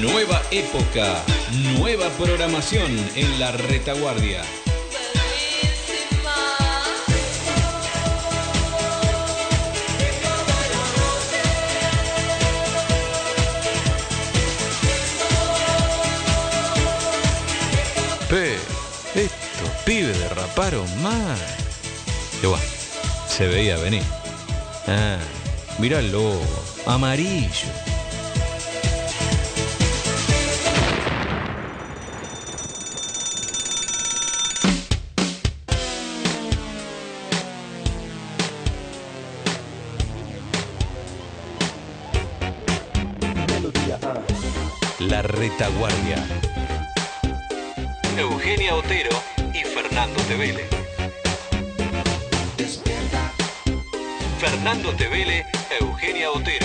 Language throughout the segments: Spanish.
Nueva época, nueva programación en la retaguardia. Estos pibes derraparon mal. Igual, se veía venir. Mirá el logo, amarillo. La retaguardia. Eugenia Otero y Fernando Tevele. Fernando Tevele, Eugenia Otero.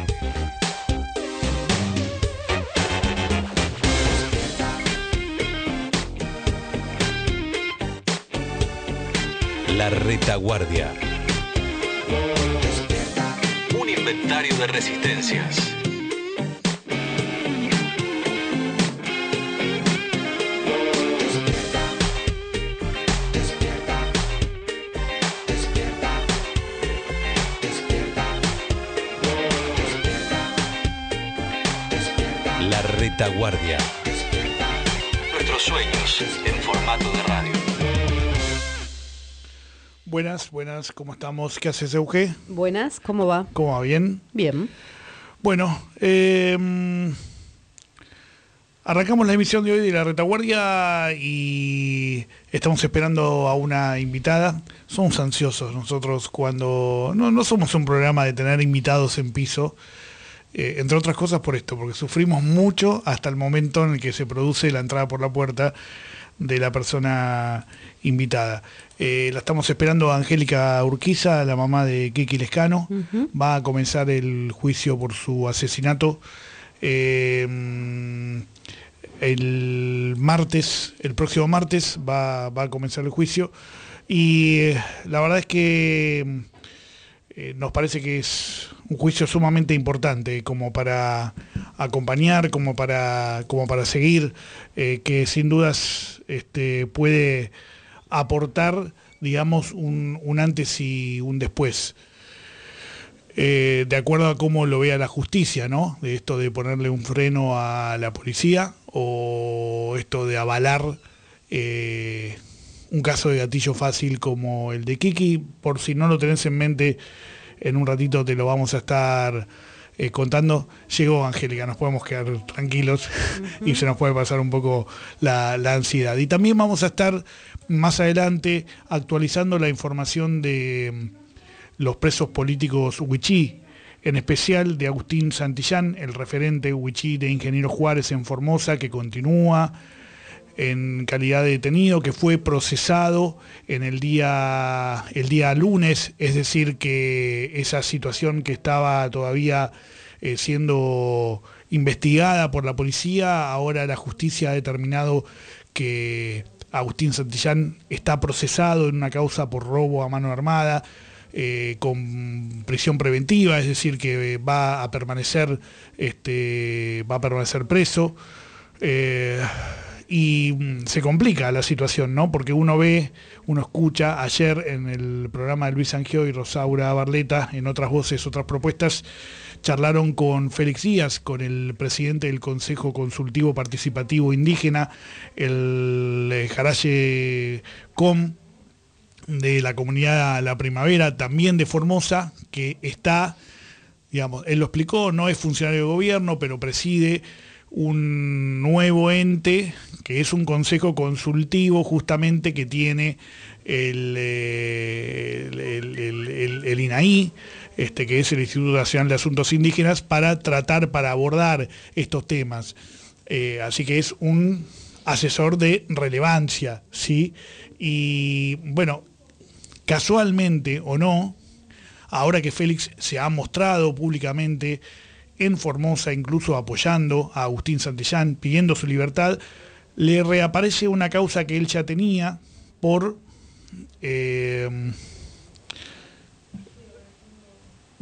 La retaguardia. Un inventario de resistencias. La retaguardia. Nuestros sueños en formato de radio. Buenas, ¿cómo estamos? ¿Qué haces, Euge? Buenas, ¿cómo va? ¿Cómo va? ¿Bien? Bien. Bueno, arrancamos la emisión de hoy de La Retaguardia y estamos esperando a una invitada. Somos ansiosos nosotros cuando... No somos un programa de tener invitados en piso. Entre otras cosas por esto, porque sufrimos mucho hasta el momento en el que se produce la entrada por la puerta de la persona invitada. La estamos esperando a Angélica Urquiza, la mamá de Kiki Lescano. Va a comenzar el juicio por su asesinato el próximo martes va a comenzar el juicio y la verdad es que nos parece que es un juicio sumamente importante como para acompañar, como para seguir, que sin dudas puede aportar, digamos, un antes y un después. De acuerdo a cómo lo vea la justicia, ¿no? De esto de ponerle un freno a la policía o esto de avalar un caso de gatillo fácil como el de Kiki. Por si no lo tenés en mente, en un ratito te lo vamos a estar contando. Llegó Angélica, nos podemos quedar tranquilos y se nos puede pasar un poco la ansiedad. Y también vamos a estar más adelante actualizando la información de los presos políticos huichí, en especial de Agustín Santillán, el referente huichí de Ingeniero Juárez en Formosa, que continúa en calidad de detenido, que fue procesado en el día lunes, es decir, que esa situación que estaba todavía siendo investigada por la policía, ahora la justicia ha determinado que Agustín Santillán está procesado en una causa por robo a mano armada, con prisión preventiva, es decir, que va a permanecer preso. Y se complica la situación, ¿no? Porque uno escucha ayer en el programa de Luis Sangió y Rosaura Barleta, en otras voces, otras propuestas, charlaron con Félix Díaz, con el presidente del Consejo Consultivo Participativo Indígena, el Jaraye Com, de la comunidad La Primavera, también de Formosa, que está, digamos, él lo explicó, no es funcionario de gobierno, pero preside un nuevo ente que es un consejo consultivo justamente que tiene el INAI, que es el Instituto Nacional de Asuntos Indígenas, para abordar estos temas. Así que es un asesor de relevancia, ¿sí? Y bueno, casualmente o no, ahora que Félix se ha mostrado públicamente en Formosa, incluso apoyando a Agustín Santillán, pidiendo su libertad, le reaparece una causa que él ya tenía por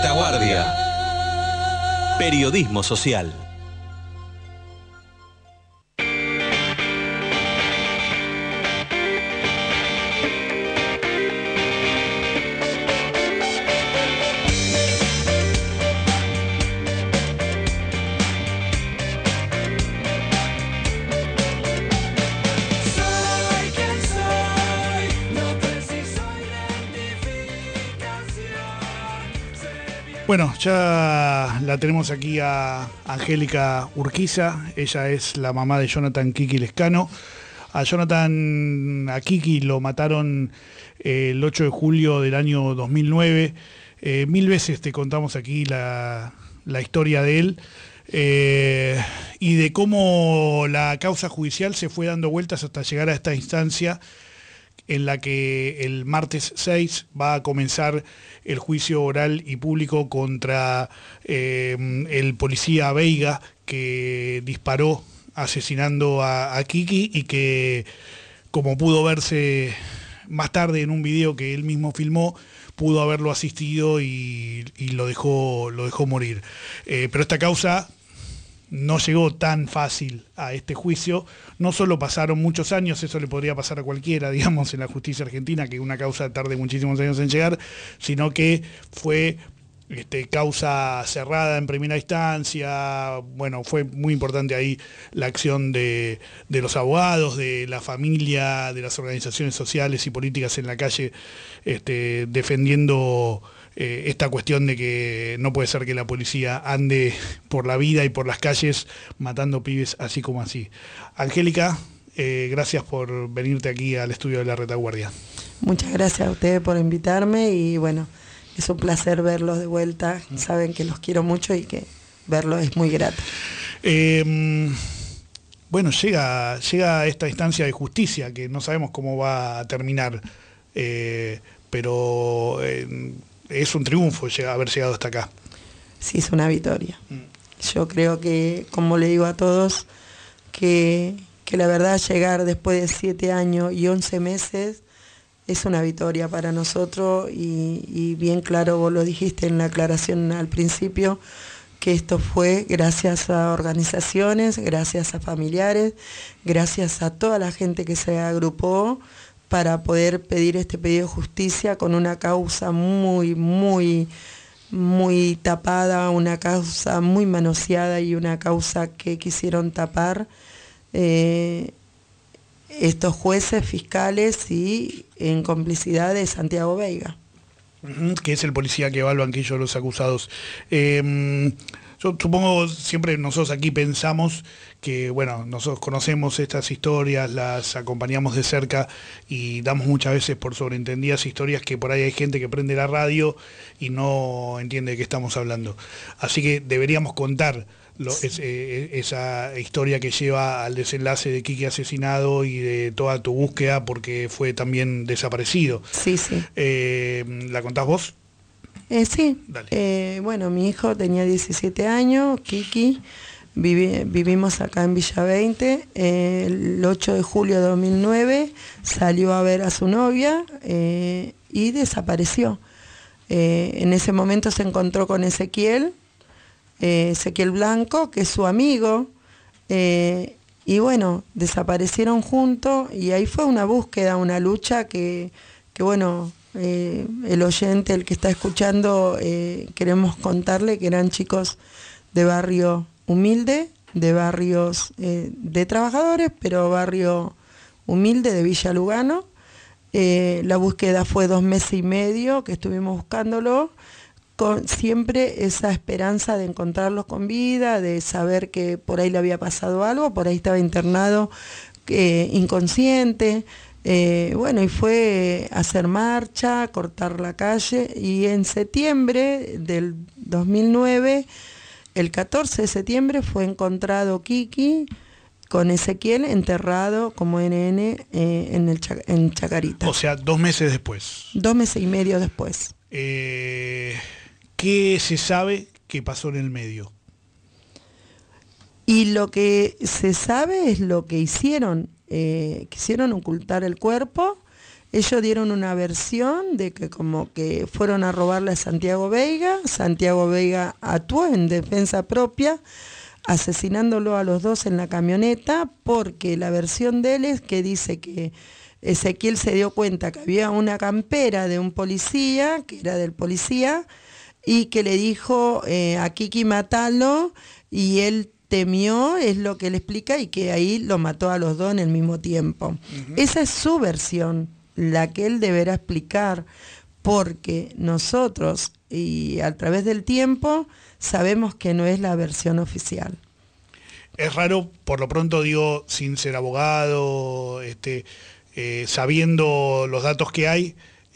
Retaguardia. Periodismo social. Bueno, ya la tenemos aquí a Angélica Urquiza. Ella es la mamá de Jonathan Kiki Lescano. A Kiki lo mataron el 8 de julio del año 2009. 1000 veces te contamos aquí la historia de él y de cómo la causa judicial se fue dando vueltas hasta llegar a esta instancia en la que el martes 6 va a comenzar el juicio oral y público contra el policía Veiga, que disparó asesinando a Kiki y que, como pudo verse más tarde en un video que él mismo filmó, pudo haberlo asistido y lo dejó morir. Pero esta causa no llegó tan fácil a este juicio. No solo pasaron muchos años, eso le podría pasar a cualquiera, digamos, en la justicia argentina, que una causa tarde muchísimos años en llegar, sino que fue causa cerrada en primera instancia. Bueno, fue muy importante ahí la acción de los abogados, de la familia, de las organizaciones sociales y políticas en la calle, defendiendo esta cuestión de que no puede ser que la policía ande por la vida y por las calles matando pibes así como así. Angélica, gracias por venirte aquí al estudio de La Retaguardia. Muchas gracias a ustedes por invitarme y bueno, es un placer verlos de vuelta. Saben que los quiero mucho y que verlos es muy grato. Bueno, llega esta instancia de justicia que no sabemos cómo va a terminar, pero es un triunfo haber llegado hasta acá. Sí, es una victoria. Yo creo que, como le digo a todos, que la verdad llegar después de 7 años y 11 meses es una victoria para nosotros y bien claro, vos lo dijiste en la aclaración al principio, que esto fue gracias a organizaciones, gracias a familiares, gracias a toda la gente que se agrupó para poder pedir este pedido de justicia con una causa muy, muy, muy tapada, una causa muy manoseada y una causa que quisieron tapar estos jueces, fiscales y en complicidad de Santiago Veiga. Que es el policía que va al banquillo de los acusados. Yo supongo, siempre nosotros aquí pensamos que, bueno, nosotros conocemos estas historias, las acompañamos de cerca y damos muchas veces por sobreentendidas historias que por ahí hay gente que prende la radio y no entiende de qué estamos hablando. Así que deberíamos contar esa historia que lleva al desenlace de Kiki asesinado y de toda tu búsqueda porque fue también desaparecido. Sí, sí. ¿La contás vos? Sí. Bueno, mi hijo tenía 17 años, Kiki. Vivimos acá en Villa 20. El 8 de julio de 2009 salió a ver a su novia y desapareció. En ese momento se encontró con Ezequiel Blanco, que es su amigo, y bueno, desaparecieron juntos y ahí fue una búsqueda, una lucha que bueno, el oyente, el que está escuchando, queremos contarle que eran chicos de barrio humilde, de barrios de trabajadores, pero barrio humilde de Villa Lugano. La búsqueda fue 2 meses y medio que estuvimos buscándolo, con siempre esa esperanza de encontrarlos con vida, de saber que por ahí le había pasado algo, por ahí estaba internado inconsciente. Bueno, y fue hacer marcha, cortar la calle, y en septiembre del 2009, el 14 de septiembre, fue encontrado Kiki con Ezequiel enterrado como NN en Chacarita. O sea, 2 meses después. 2 meses y medio después. ¿Qué se sabe que pasó en el medio? Y lo que se sabe es lo que hicieron. Quisieron ocultar el cuerpo, ellos dieron una versión de que como que fueron a robarle a Santiago Veiga actuó en defensa propia, asesinándolo a los dos en la camioneta, porque la versión de él es que dice que Ezequiel se dio cuenta que había una campera de un policía, que era del policía, y que le dijo a Kiki matalo, y él temió, es lo que él explica, y que ahí lo mató a los dos en el mismo tiempo. Esa es su versión, la que él deberá explicar, porque nosotros, y a través del tiempo, sabemos que no es la versión oficial. Es raro, por lo pronto digo, sin ser abogado, sabiendo los datos que hay,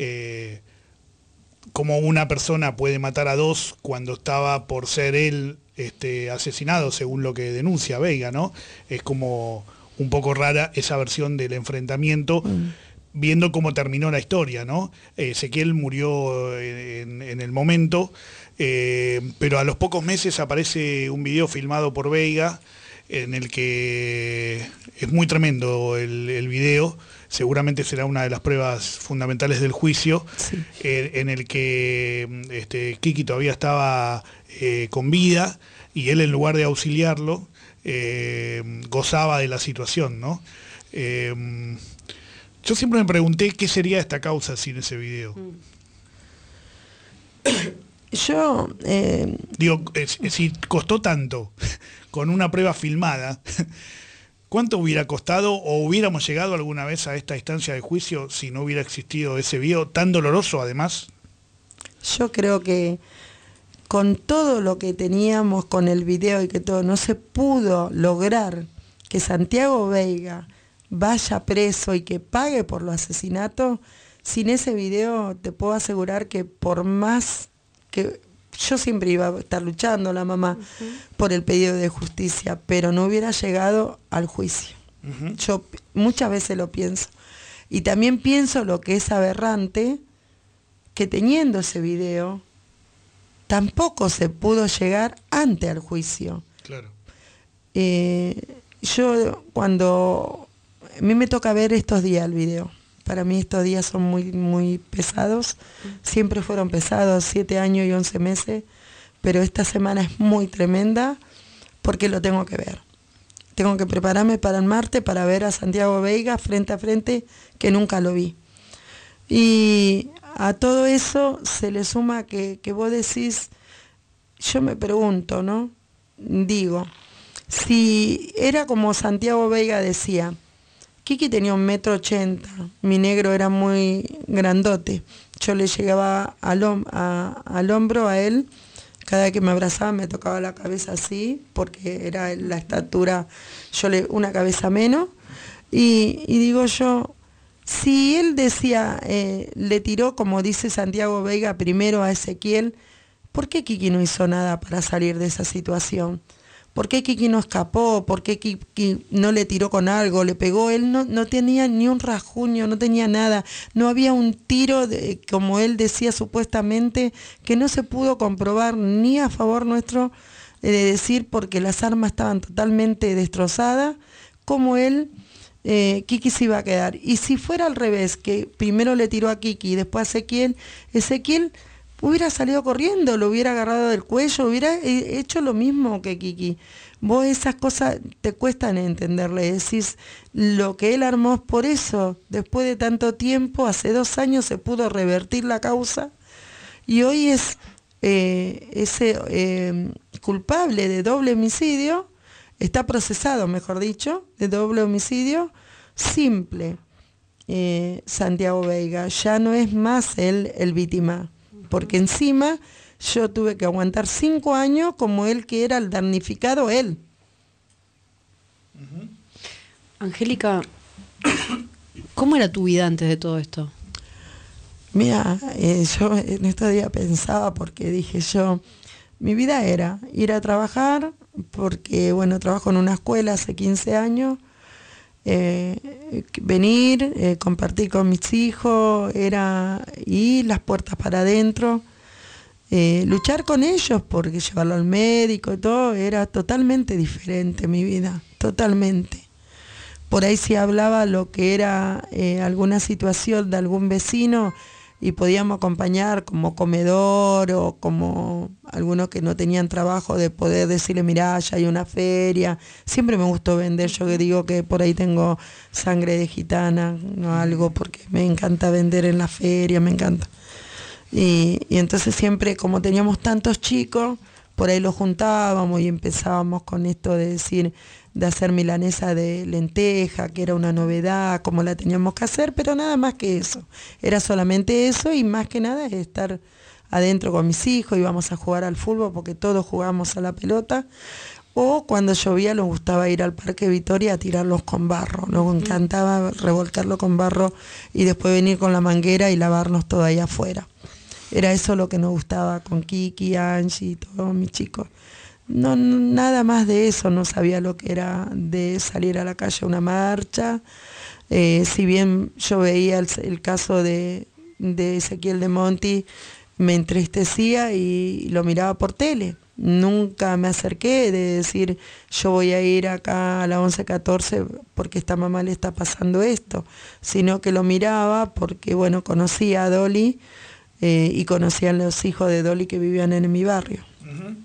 cómo una persona puede matar a dos cuando estaba por ser él asesinado, según lo que denuncia Veiga, ¿no? Es como un poco rara esa versión del enfrentamiento, viendo cómo terminó la historia, ¿no? Ezequiel murió en el momento, pero a los pocos meses aparece un video filmado por Veiga, en el que es muy tremendo el video, seguramente será una de las pruebas fundamentales del juicio, sí. En el que Kiki todavía estaba con vida, y él, en lugar de auxiliarlo, gozaba de la situación, ¿no? Yo siempre me pregunté qué sería esta causa sin ese video. Yo... Digo, si costó tanto con una prueba filmada, ¿cuánto hubiera costado o hubiéramos llegado alguna vez a esta instancia de juicio si no hubiera existido ese video tan doloroso además? Yo creo que con todo lo que teníamos con el video y que todo, no se pudo lograr que Santiago Veiga vaya preso y que pague por los asesinatos. Sin ese video te puedo asegurar que por más que yo siempre iba a estar luchando, la mamá, por el pedido de justicia, pero no hubiera llegado al juicio. Yo muchas veces lo pienso. Y también pienso lo que es aberrante, que teniendo ese video, tampoco se pudo llegar antes al juicio. Claro. Yo cuando... A mí me toca ver estos días el video. Para mí estos días son muy, muy pesados. Siempre fueron pesados, 7 años y 11 meses. Pero esta semana es muy tremenda porque lo tengo que ver. Tengo que prepararme para el martes para ver a Santiago Veiga frente a frente, que nunca lo vi. Y a todo eso se le suma que vos decís, yo me pregunto, ¿no? Digo, si era como Santiago Veiga decía, Kiki tenía 1,80 m, mi negro era muy grandote, yo le llegaba al hombro a él, cada vez que me abrazaba me tocaba la cabeza así, porque era la estatura, una cabeza menos, y digo yo, si él decía, le tiró, como dice Santiago Veiga, primero a Ezequiel, ¿por qué Kiki no hizo nada para salir de esa situación? ¿Por qué Kiki no escapó? ¿Por qué Kiki no le tiró con algo? ¿Le pegó? Él no tenía ni un rasguño, no tenía nada. No había un tiro, como él decía supuestamente, que no se pudo comprobar ni a favor nuestro, de decir porque las armas estaban totalmente destrozadas, como él, Kiki se iba a quedar. Y si fuera al revés, que primero le tiró a Kiki y después a Ezequiel hubiera salido corriendo, lo hubiera agarrado del cuello, hubiera hecho lo mismo que Kiki. Vos esas cosas te cuestan entenderle, decís lo que él armó. Por eso, después de tanto tiempo, hace 2 años se pudo revertir la causa y hoy es ese culpable de doble homicidio, está procesado, mejor dicho, de doble homicidio simple. Santiago Veiga ya no es más él el víctima, porque encima yo tuve que aguantar 5 años como él, que era el damnificado, él. Angélica, ¿cómo era tu vida antes de todo esto? Mira, yo en estos días pensaba, porque dije yo, mi vida era ir a trabajar, porque bueno, trabajo en una escuela hace 15 años, venir, compartir con mis hijos, y las puertas para adentro, luchar con ellos, porque llevarlo al médico y todo, era totalmente diferente mi vida, totalmente. por ahí si hablaba lo que era alguna situación de algún vecino y podíamos acompañar como comedor o como algunos que no tenían trabajo, de poder decirle, mirá, ya hay una feria. Siempre me gustó vender, yo que digo que por ahí tengo sangre de gitana, no algo, porque me encanta vender en la feria, me encanta. Y entonces siempre, como teníamos tantos chicos, por ahí los juntábamos y empezábamos con esto de decir, de hacer milanesa de lenteja, que era una novedad, como la teníamos que hacer, pero nada más que eso. Era solamente eso y más que nada es estar adentro con mis hijos, íbamos a jugar al fútbol porque todos jugábamos a la pelota, o cuando llovía nos gustaba ir al Parque Victoria a tirarlos con barro, nos encantaba revolcarlo con barro y después venir con la manguera y lavarnos todo ahí afuera. Era eso lo que nos gustaba con Kiki, Angie, todos mis chicos. No, nada más de eso, no sabía lo que era de salir a la calle a una marcha. Si bien yo veía el caso de Ezequiel de Monti, me entristecía y lo miraba por tele. Nunca me acerqué de decir, yo voy a ir acá a la 1114 porque esta mamá le está pasando esto, sino que lo miraba porque, bueno, conocía a Dolly y conocía a los hijos de Dolly que vivían en mi barrio. Uh-huh.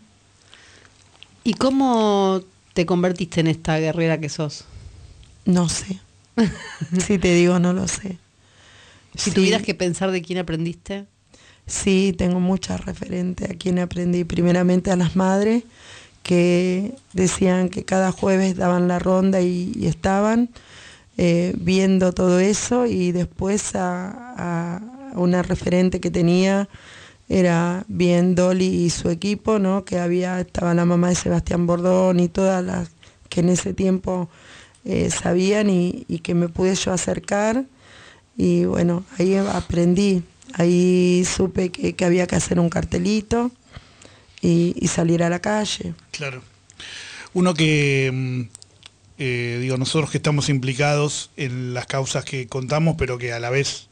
¿Y cómo te convertiste en esta guerrera que sos? No sé. Si te digo, no lo sé. Si tuvieras que pensar de quién aprendiste. Sí, tengo muchas referentes a quien aprendí. Primeramente a las madres que decían que cada jueves daban la ronda y estaban viendo todo eso, y después a una referente que tenía era bien Dolly y su equipo, ¿no? Que estaba la mamá de Sebastián Bordón y todas las que en ese tiempo sabían y que me pude yo acercar, y bueno, ahí aprendí, ahí supe que había que hacer un cartelito y salir a la calle. Claro. Uno que, nosotros que estamos implicados en las causas que contamos, pero que a la vez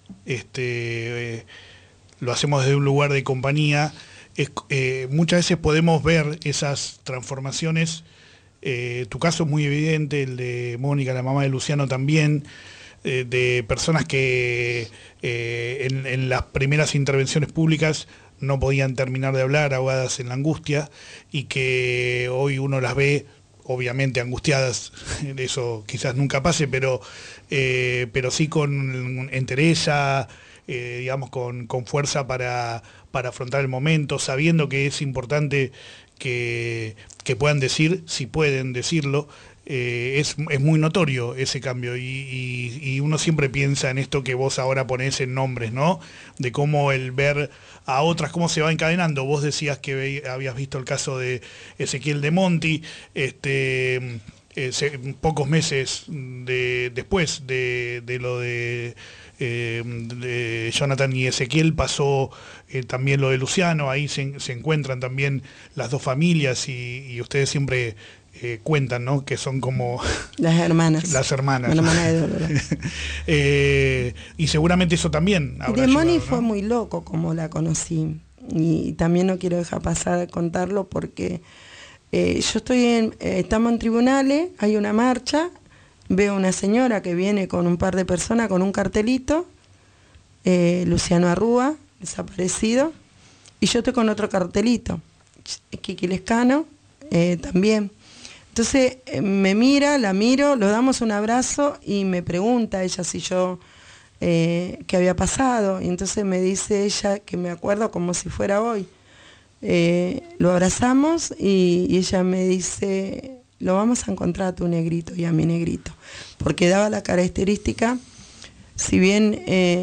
lo hacemos desde un lugar de compañía, muchas veces podemos ver esas transformaciones. Tu caso es muy evidente, el de Mónica, la mamá de Luciano también, de personas que en las primeras intervenciones públicas no podían terminar de hablar, ahogadas en la angustia, y que hoy uno las ve obviamente angustiadas. Eso quizás nunca pase, pero sí con entereza, digamos, con fuerza para afrontar el momento, sabiendo que es importante que puedan decir, si pueden decirlo. Es muy notorio ese cambio, y uno siempre piensa en esto que vos ahora ponés en nombres, ¿no? De cómo el ver a otras, cómo se va encadenando. Vos decías que habías visto el caso de Ezequiel de Monti, pocos meses después de lo de Jonathan y Ezequiel pasó también lo de Luciano. Ahí se encuentran también las dos familias, y ustedes siempre cuentan, ¿no? Que son como las hermanas. Las hermanas. La hermana de Dolores. Y seguramente eso también habrá de Moni, ayudado, ¿no? fue muy loco como la conocí. Y también no quiero dejar pasar a contarlo porque yo estamos en tribunales, hay una marcha, veo una señora que viene con un par de personas con un cartelito, Luciano Arrúa, desaparecido, y yo estoy con otro cartelito, Kiki Lescano, también. Entonces me mira, la miro, lo damos un abrazo y me pregunta ella si yo, qué había pasado. Y entonces me dice ella, que me acuerdo como si fuera hoy, lo abrazamos y ella me dice, lo vamos a encontrar a tu negrito y a mi negrito. Porque daba la característica, si bien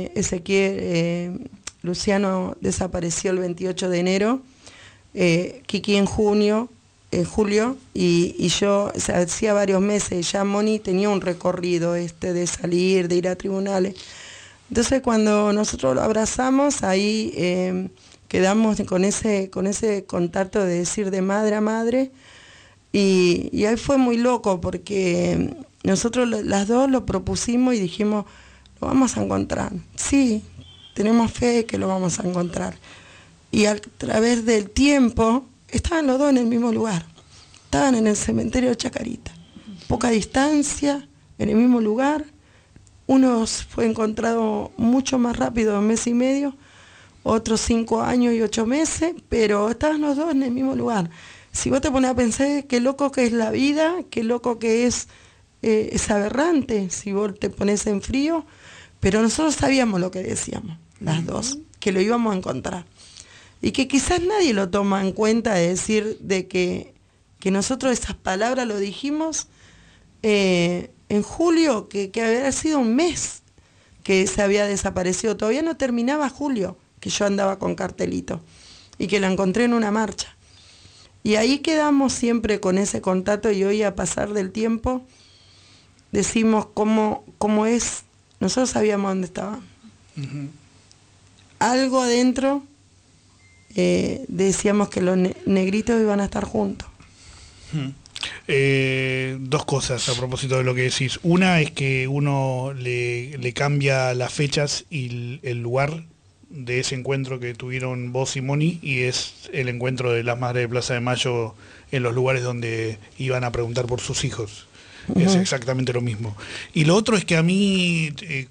Luciano desapareció el 28 de enero, Kiki en julio, y yo, o sea, hacía varios meses, ya Moni tenía un recorrido de salir, de ir a tribunales. Entonces cuando nosotros lo abrazamos, ahí quedamos con ese contacto de decir de madre a madre, y ahí fue muy loco porque nosotros las dos lo propusimos y dijimos, lo vamos a encontrar. Sí, tenemos fe que lo vamos a encontrar. Y a través del tiempo, estaban los dos en el mismo lugar, estaban en el cementerio de Chacarita, poca distancia, en el mismo lugar. Uno fue encontrado mucho más rápido, 1 mes y medio, otros 5 años y 8 meses, pero estaban los dos en el mismo lugar. Si vos te pones a pensar qué loco que es la vida, qué loco que es aberrante, si vos te pones en frío, pero nosotros sabíamos lo que decíamos, las dos, que lo íbamos a encontrar. Y que quizás nadie lo toma en cuenta de decir de que nosotros esas palabras lo dijimos en julio, que había sido 1 mes que se había desaparecido. Todavía no terminaba julio, que yo andaba con cartelito y que la encontré en una marcha. Y ahí quedamos siempre con ese contacto, y hoy, a pasar del tiempo, decimos cómo es. Nosotros sabíamos dónde estaba. Algo adentro decíamos que los negritos iban a estar juntos. Dos cosas a propósito de lo que decís. Una es que uno le cambia las fechas y el lugar de ese encuentro que tuvieron vos y Moni, y es el encuentro de las Madres de Plaza de Mayo en los lugares donde iban a preguntar por sus hijos. Es exactamente lo mismo. Y lo otro es que a mí,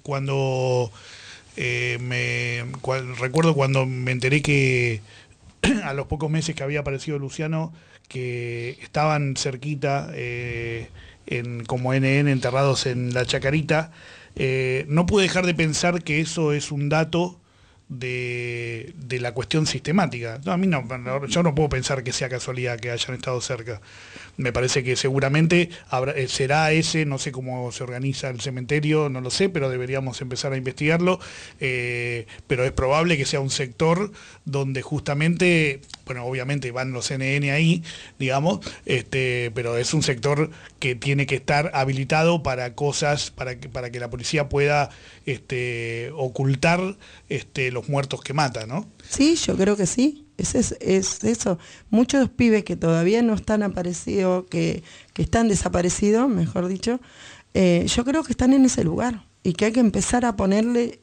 recuerdo cuando me enteré que a los pocos meses que había aparecido Luciano, que estaban cerquita, como NN, enterrados en la Chacarita, no pude dejar de pensar que eso es un dato de la cuestión sistemática. No, a mí yo no puedo pensar que sea casualidad que hayan estado cerca. Me parece que seguramente será ese, no sé cómo se organiza el cementerio, no lo sé, pero deberíamos empezar a investigarlo, pero es probable que sea un sector donde justamente, bueno, obviamente van los NN ahí, digamos, pero es un sector que tiene que estar habilitado para cosas, para que la policía pueda ocultar los muertos que mata, ¿no? Sí, yo creo que sí. Es eso. Muchos pibes que todavía no están aparecidos, que están desaparecidos, mejor dicho, yo creo que están en ese lugar y que hay que empezar a ponerle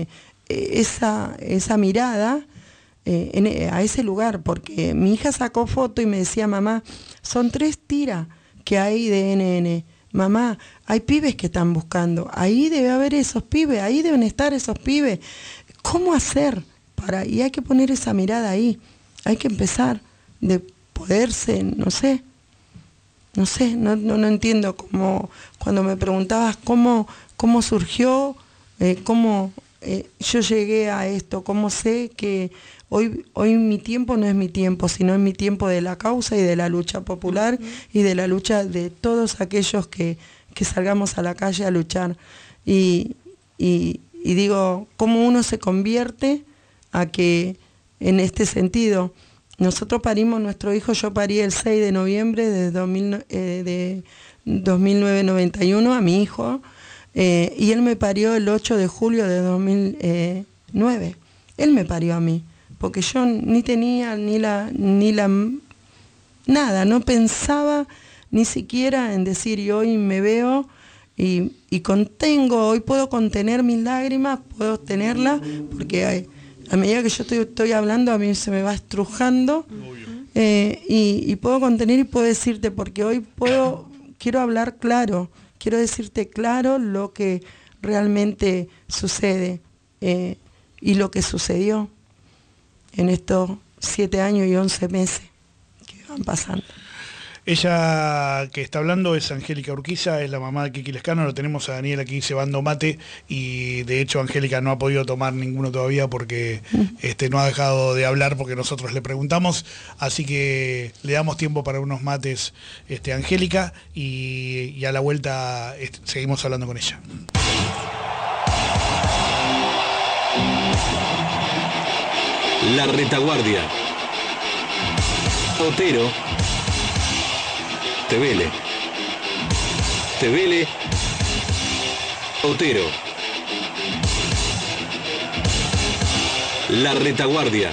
esa mirada a ese lugar, porque mi hija sacó foto y me decía: mamá, son 3 tiras que hay de NN. Mamá, hay pibes que están buscando, ahí debe haber esos pibes, ahí deben estar esos pibes. ¿Cómo hacer? Y hay que poner esa mirada ahí, hay que empezar de poderse, no entiendo cómo, cuando me preguntabas cómo surgió, cómo yo llegué a esto, cómo sé que hoy mi tiempo no es mi tiempo, sino es mi tiempo de la causa y de la lucha popular y de la lucha de todos aquellos que salgamos a la calle a luchar. Y digo, cómo uno se convierte a que, en este sentido, nosotros parimos nuestro hijo. Yo parí el 6 de noviembre de 2009-91 a mi hijo, y él me parió el 8 de julio de 2009. Él me parió a mí, porque yo ni tenía nada, no pensaba ni siquiera en decir, y hoy me veo y contengo, hoy puedo contener mis lágrimas, puedo tenerlas, porque a medida que yo estoy hablando, a mí se me va estrujando, y puedo contener y puedo decirte, porque hoy quiero hablar claro, quiero decirte claro lo que realmente sucede, y lo que sucedió en estos 7 años y 11 meses que van pasando. Ella que está hablando es Angélica Urquiza, es la mamá de Kiki Lescano. Lo tenemos a Daniel aquí cebando mate, y de hecho Angélica no ha podido tomar ninguno todavía porque no ha dejado de hablar porque nosotros le preguntamos, así que le damos tiempo para unos mates, Angélica, y a la vuelta seguimos hablando con ella. La Retaguardia. Otero. Tevele. Otero. La Retaguardia.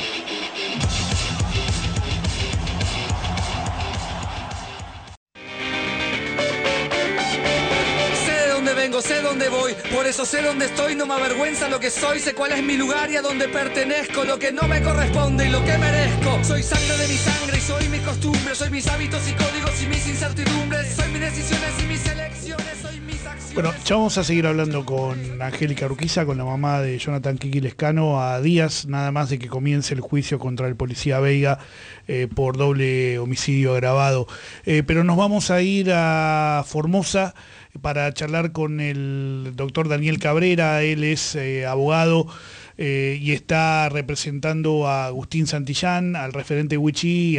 eso sé dónde voy, por eso sé dónde estoy, no me avergüenza lo que soy, sé cuál es mi lugar y a dónde pertenezco, lo que no me corresponde y lo que merezco. Soy sangre de mi sangre y soy mis costumbres, soy mis hábitos y códigos y mis incertidumbres, soy mis decisiones y mis elecciones, soy mis acciones. Bueno, ya vamos a seguir hablando con Angélica Urquiza, con la mamá de Jonathan Kiki Lescano, a días nada más de que comience el juicio contra el policía Veiga por doble homicidio agravado. Pero nos vamos a ir a Formosa para charlar con el doctor Daniel Cabrera. Él es abogado y está representando a Agustín Santillán, al referente Huichí y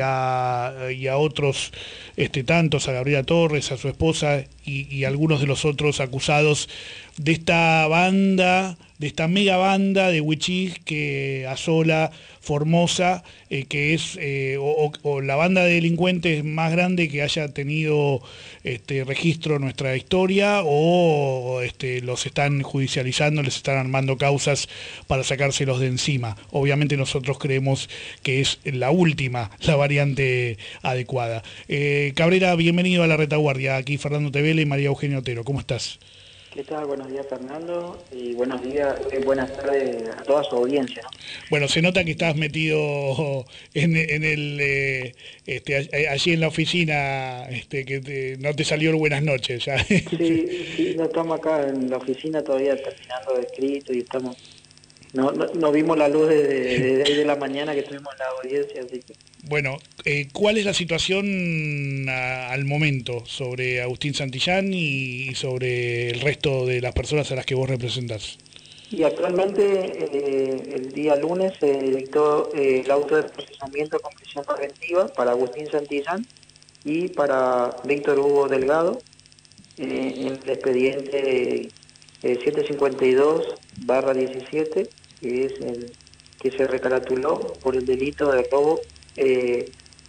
a otros tantos, a Gabriela Torres, a su esposa y algunos de los otros acusados de esta banda, de esta mega banda de Huichí que asola Formosa, que es o la banda de delincuentes más grande que haya tenido registro en nuestra historia, o los están judicializando, les están armando causas para sacárselos de encima. Obviamente nosotros creemos que es la última, la variante adecuada. Cabrera, bienvenido a La Retaguardia. Aquí Fernando Tevele y María Eugenia Otero. ¿Cómo estás? ¿Qué tal? Buenos días, Fernando, y buenos días, buenas tardes a toda su audiencia, ¿no? Bueno, se nota que estás metido en el allí en la oficina, no te salió el buenas noches. ¿Ya? Sí, no estamos acá en la oficina todavía terminando de escrito y estamos... No vimos la luz desde 10 de la mañana que estuvimos en la audiencia, así que... Bueno, ¿cuál es la situación al momento sobre Agustín Santillán y sobre el resto de las personas a las que vos representás? Y actualmente el día lunes se dictó el auto de procesamiento con prisión preventiva para Agustín Santillán y para Víctor Hugo Delgado en el expediente 752/17, que es el que se recaratuló por el delito de robo que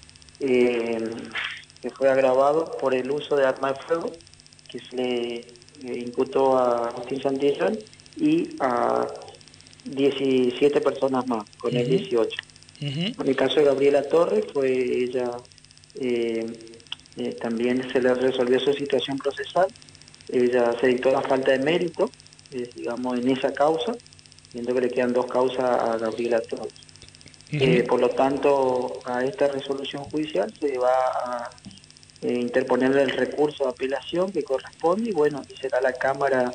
fue agravado por el uso de arma de fuego, que se le imputó a Agustín Santillán y a 17 personas más, con el 18. En el caso de Gabriela Torres, fue ella, también se le resolvió su situación procesal. Ella se dictó la falta de mérito, digamos, en esa causa, viendo que le quedan 2 causas a Gabriela Torres. Por lo tanto, a esta resolución judicial se va a interponer el recurso de apelación que corresponde, y bueno, y será la Cámara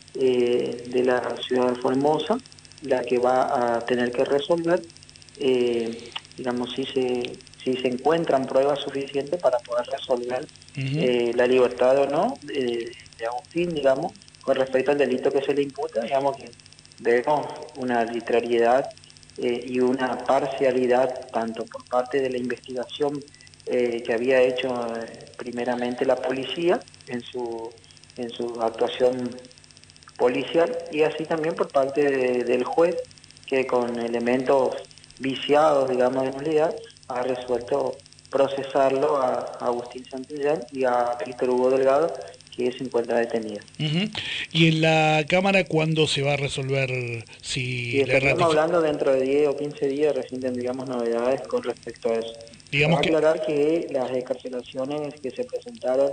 de la ciudad de Formosa la que va a tener que resolver, digamos, si se encuentran pruebas suficientes para poder resolver la libertad o no de Agustín, digamos, con respecto al delito que se le imputa. Digamos que vemos una arbitrariedad y una parcialidad tanto por parte de la investigación que había hecho primeramente la policía en su actuación policial, y así también por parte del juez, que con elementos viciados, digamos, de nulidad, ha resuelto procesarlo a Agustín Santillán y a Víctor Hugo Delgado, que se encuentra detenido. ¿Y en la Cámara cuándo se va a resolver si estamos hablando dentro de 10 o 15 días, recién tendríamos novedades con respecto a eso. Digamos que aclarar que las excarcelaciones que se presentaron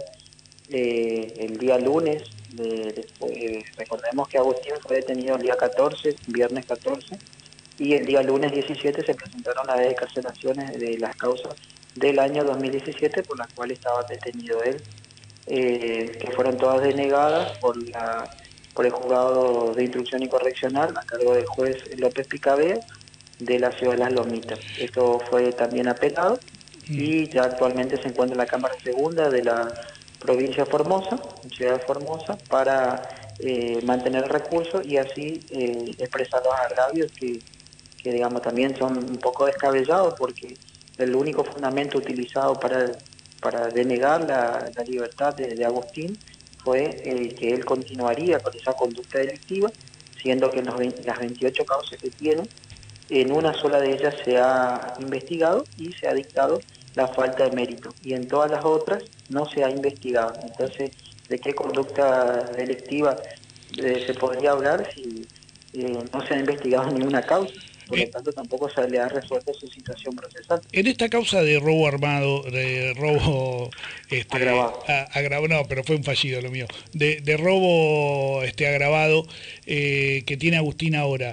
el día lunes, recordemos que Agustín fue detenido el día 14, viernes 14, y el día lunes 17 se presentaron las excarcelaciones de las causas del año 2017 por las cuales estaba detenido él, que fueron todas denegadas por el juzgado de instrucción y correccional a cargo del juez López Picabea de la ciudad de Las Lomitas. Esto fue también apelado y ya actualmente se encuentra en la Cámara Segunda de la provincia de Formosa, ciudad de Formosa, para mantener el recurso y así expresar los agravios que digamos también son un poco descabellados, porque el único fundamento utilizado para denegar la libertad de Agustín fue que él continuaría con esa conducta delictiva, siendo que en las 28 causas que tiene, en una sola de ellas se ha investigado y se ha dictado la falta de mérito, y en todas las otras no se ha investigado. Entonces, ¿de qué conducta delictiva se podría hablar si no se ha investigado ninguna causa? por lo tanto tampoco se le ha resuelto su situación procesal. En esta causa de robo armado, de robo agravado, no, pero fue un fallido lo mío, de robo agravado que tiene Agustín ahora,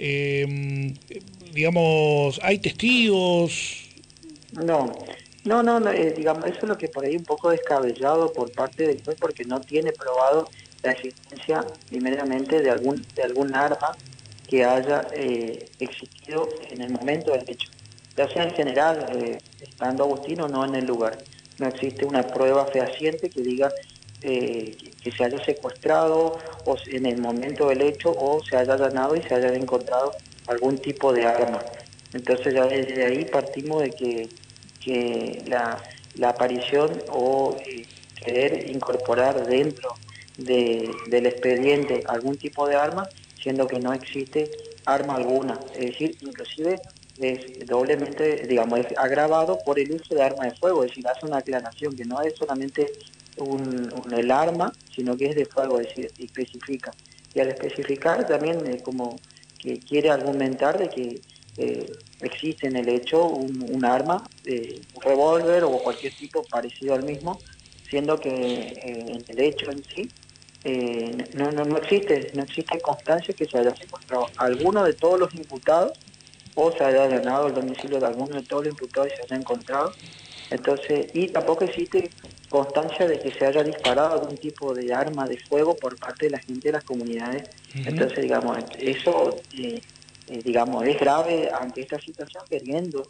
digamos, ¿hay testigos? No, digamos, eso es lo que por ahí un poco descabellado por parte del juez, porque no tiene probado la existencia primeramente de algún arma que haya existido en el momento del hecho. Ya sea en general, estando Agustín o no en el lugar. No existe una prueba fehaciente que diga que se haya secuestrado o en el momento del hecho, o se haya allanado y se haya encontrado algún tipo de arma. Entonces ya desde ahí partimos de que la aparición o querer incorporar dentro del expediente algún tipo de arma, siendo que no existe arma alguna. Es decir, inclusive es doblemente, digamos, es agravado por el uso de arma de fuego. Es decir, hace una aclaración que no es solamente el arma, sino que es de fuego, es decir, especifica. Y al especificar también como que quiere argumentar de que existe en el hecho un arma, un revólver o cualquier tipo parecido al mismo, siendo que en el hecho en sí no existe constancia que se haya secuestrado alguno de todos los imputados o se haya allanado el domicilio de alguno de todos los imputados y se haya encontrado. Entonces, y tampoco existe constancia de que se haya disparado algún tipo de arma de fuego por parte de la gente de las comunidades. Entonces, digamos, eso digamos, es grave ante esta situación, queriendo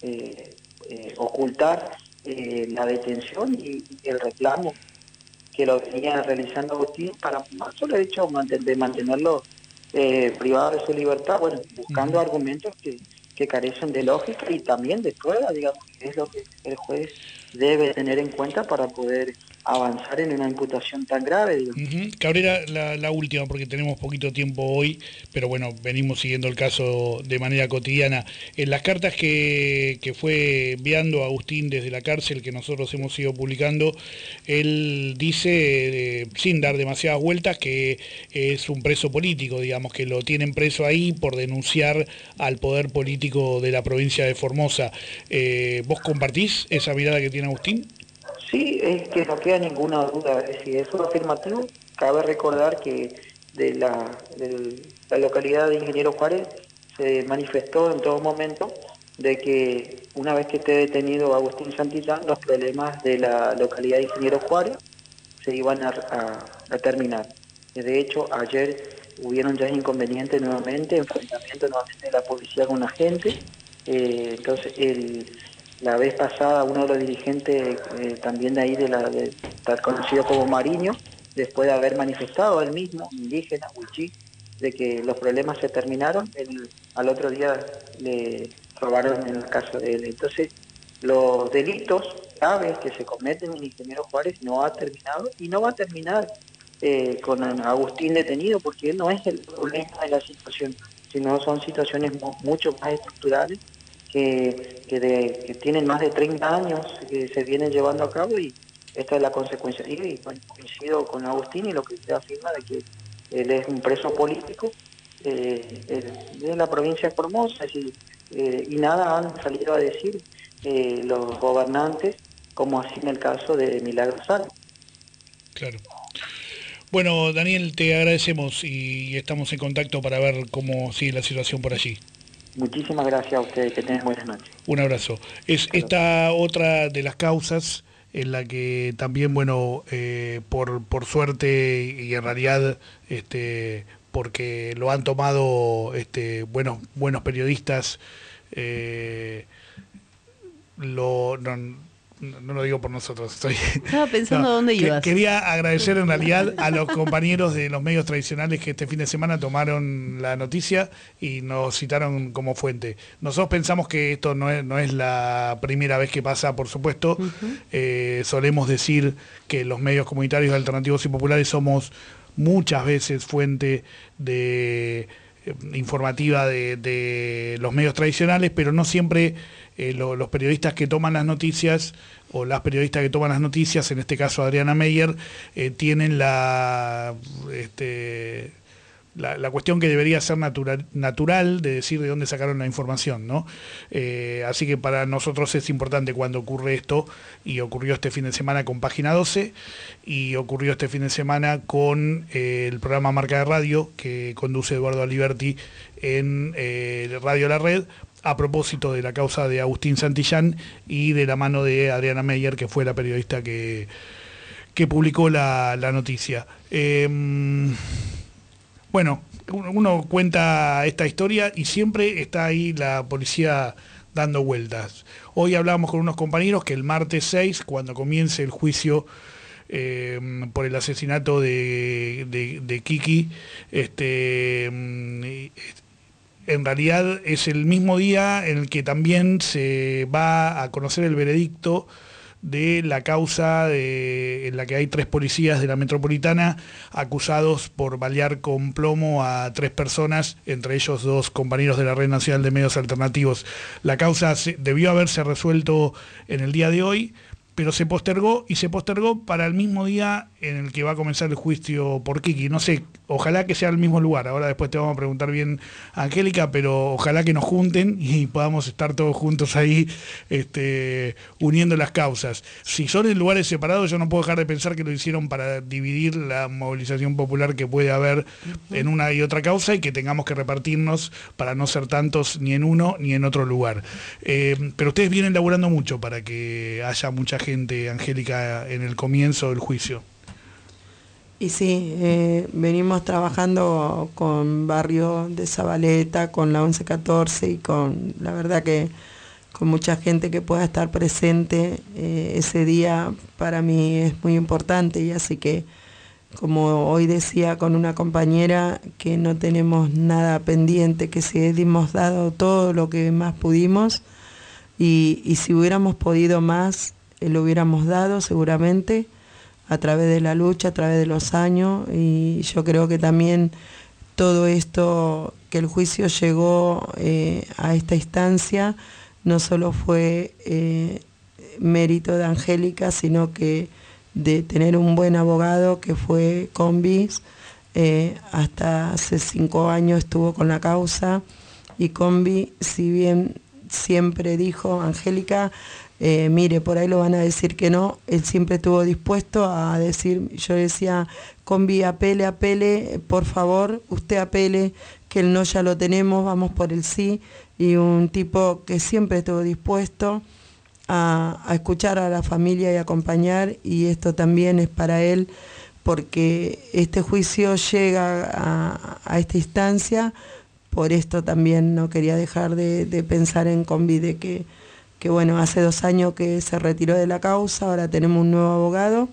ocultar la detención y el reclamo que lo venía realizando Agustín para solo el hecho de mantenerlo privado de su libertad, bueno, buscando argumentos que carecen de lógica y también de prueba, digamos, que es lo que el juez debe tener en cuenta para poder avanzar en una imputación tan grave. Cabrera, la última, porque tenemos poquito tiempo hoy, pero bueno, venimos siguiendo el caso de manera cotidiana. En las cartas que fue enviando Agustín desde la cárcel, que nosotros hemos ido publicando, él dice, sin dar demasiadas vueltas, que es un preso político, digamos, que lo tienen preso ahí por denunciar al poder político de la provincia de Formosa. ¿Vos compartís esa mirada que tiene Agustín? Sí, es que no queda ninguna duda. Es decir, eso es afirmativo. Cabe recordar que de la localidad de Ingeniero Juárez se manifestó en todo momento de que una vez que esté detenido Agustín Santillán, los problemas de la localidad de Ingeniero Juárez se iban a terminar. De hecho, ayer hubieron ya inconvenientes nuevamente, enfrentamiento nuevamente de la policía con la gente. Entonces, la vez pasada uno de los dirigentes también de ahí, tal conocido como Mariño, después de haber manifestado él mismo, indígena, huichí, de que los problemas se terminaron, al otro día le robaron en el caso de él. Entonces, los delitos graves que se cometen en Ingeniero Juárez no ha terminado y no va a terminar con Agustín detenido, porque él no es el problema de la situación, sino son situaciones mucho más estructurales que tienen más de 30 años que se vienen llevando a cabo, y esta es la consecuencia. Y bueno, coincido con Agustín y lo que se afirma de que él es un preso político de la provincia de Formosa, y nada han salido a decir los gobernantes, como así en el caso de Milagro Sala. Claro. Bueno, Daniel, te agradecemos y estamos en contacto para ver cómo sigue la situación por allí. Muchísimas gracias a ustedes, que tengan buenas noches. Un abrazo. Es esta otra de las causas en la que también, bueno, por suerte y en realidad porque lo han tomado buenos periodistas, no lo digo por nosotros. Estaba pensando dónde ibas. Quería agradecer en realidad a los compañeros de los medios tradicionales que este fin de semana tomaron la noticia y nos citaron como fuente. Nosotros pensamos que esto no es la primera vez que pasa, por supuesto. Solemos decir que los medios comunitarios alternativos y populares somos muchas veces fuente informativa de los medios tradicionales, pero no siempre los periodistas que toman las noticias o las periodistas que toman las noticias, en este caso Adriana Meyer, tienen la la cuestión que debería ser natural de decir de dónde sacaron la información, ¿no? Así que para nosotros es importante cuando ocurre esto, y ocurrió este fin de semana con Página 12, y ocurrió este fin de semana con el programa Marca de Radio, que conduce Eduardo Aliberti en Radio La Red, a propósito de la causa de Agustín Santillán y de la mano de Adriana Meyer, que fue la periodista que publicó la noticia. Bueno, uno cuenta esta historia y siempre está ahí la policía dando vueltas. Hoy hablamos con unos compañeros que el martes 6, cuando comience el juicio por el asesinato de Kiki, en realidad es el mismo día en el que también se va a conocer el veredicto de la causa en la que hay 3 policías de la metropolitana acusados por balear con plomo a 3 personas, entre ellos 2 compañeros de la Red Nacional de Medios Alternativos. La causa debió haberse resuelto en el día de hoy, pero se postergó para el mismo día en el que va a comenzar el juicio por Kiki. No sé, ojalá que sea el mismo lugar. Ahora después te vamos a preguntar bien, Angélica, pero ojalá que nos junten y podamos estar todos juntos ahí uniendo las causas. Si son en lugares separados, yo no puedo dejar de pensar que lo hicieron para dividir la movilización popular que puede haber en una y otra causa, y que tengamos que repartirnos para no ser tantos ni en uno ni en otro lugar. Pero ustedes vienen laburando mucho para que haya mucha gente, Angélica, en el comienzo del juicio. Y sí, venimos trabajando con Barrio de Zabaleta, con la 1114 y la verdad que con mucha gente que pueda estar presente ese día para mí es muy importante, y así que, como hoy decía con una compañera, que no tenemos nada pendiente, que si hemos dado todo lo que más pudimos, y si hubiéramos podido más, lo hubiéramos dado seguramente, a través de la lucha, a través de los años, y yo creo que también todo esto, que el juicio llegó a esta instancia, no solo fue mérito de Angélica, sino que de tener un buen abogado que fue Combis. Hasta hace 5 años estuvo con la causa, y Combi, si bien siempre dijo, Angélica, mire, por ahí lo van a decir que no, él siempre estuvo dispuesto a decir, yo decía, Combi, apele, por favor, usted apele, que el no ya lo tenemos, vamos por el sí, y un tipo que siempre estuvo dispuesto a escuchar a la familia y acompañar, y esto también es para él, porque este juicio llega a esta instancia. Por esto también no quería dejar de pensar en Combi, de que bueno, hace 2 años que se retiró de la causa, ahora tenemos un nuevo abogado,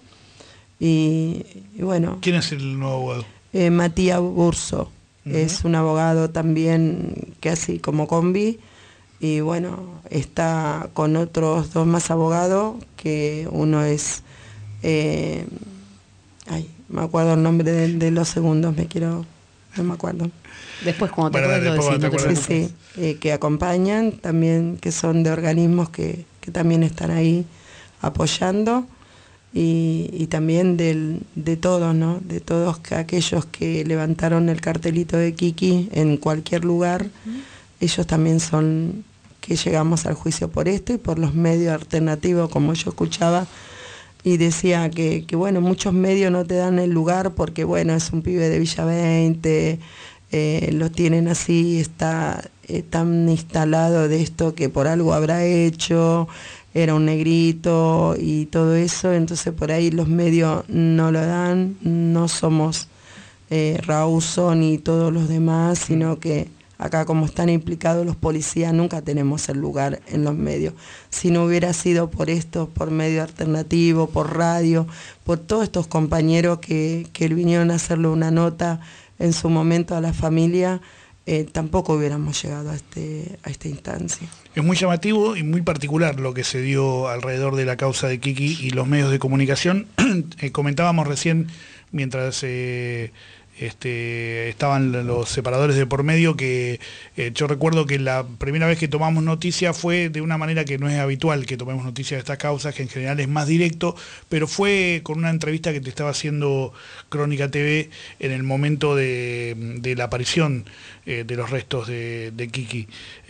y bueno. ¿Quién es el nuevo abogado? Matías Burso, es un abogado también que así como Combi, y bueno, está con otros 2 más abogados, que uno es, me acuerdo el nombre de los segundos, no me acuerdo. Después cuando te acuerdas, sí, que acompañan también, que son de organismos que también están ahí apoyando, y también de todos, ¿no? De todos aquellos que levantaron el cartelito de Kiki en cualquier lugar, ellos también son que llegamos al juicio por esto y por los medios alternativos, como yo escuchaba, y decía que bueno, muchos medios no te dan el lugar porque bueno, es un pibe de Villa 20, lo tienen así, está tan instalado de esto que por algo habrá hecho, era un negrito y todo eso, entonces por ahí los medios no lo dan, no somos Rauso ni todos los demás, sino que acá como están implicados los policías nunca tenemos el lugar en los medios. Si no hubiera sido por esto, por medio alternativo, por radio, por todos estos compañeros que vinieron a hacerle una nota en su momento a la familia, tampoco hubiéramos llegado a esta instancia. Es muy llamativo y muy particular lo que se dio alrededor de la causa de Kiki y los medios de comunicación. Comentábamos recién, mientras estaban los separadores de por medio, que yo recuerdo que la primera vez que tomamos noticia fue de una manera que no es habitual que tomemos noticia de estas causas, que en general es más directo, pero fue con una entrevista que te estaba haciendo Crónica TV en el momento de la aparición de los restos de Kiki.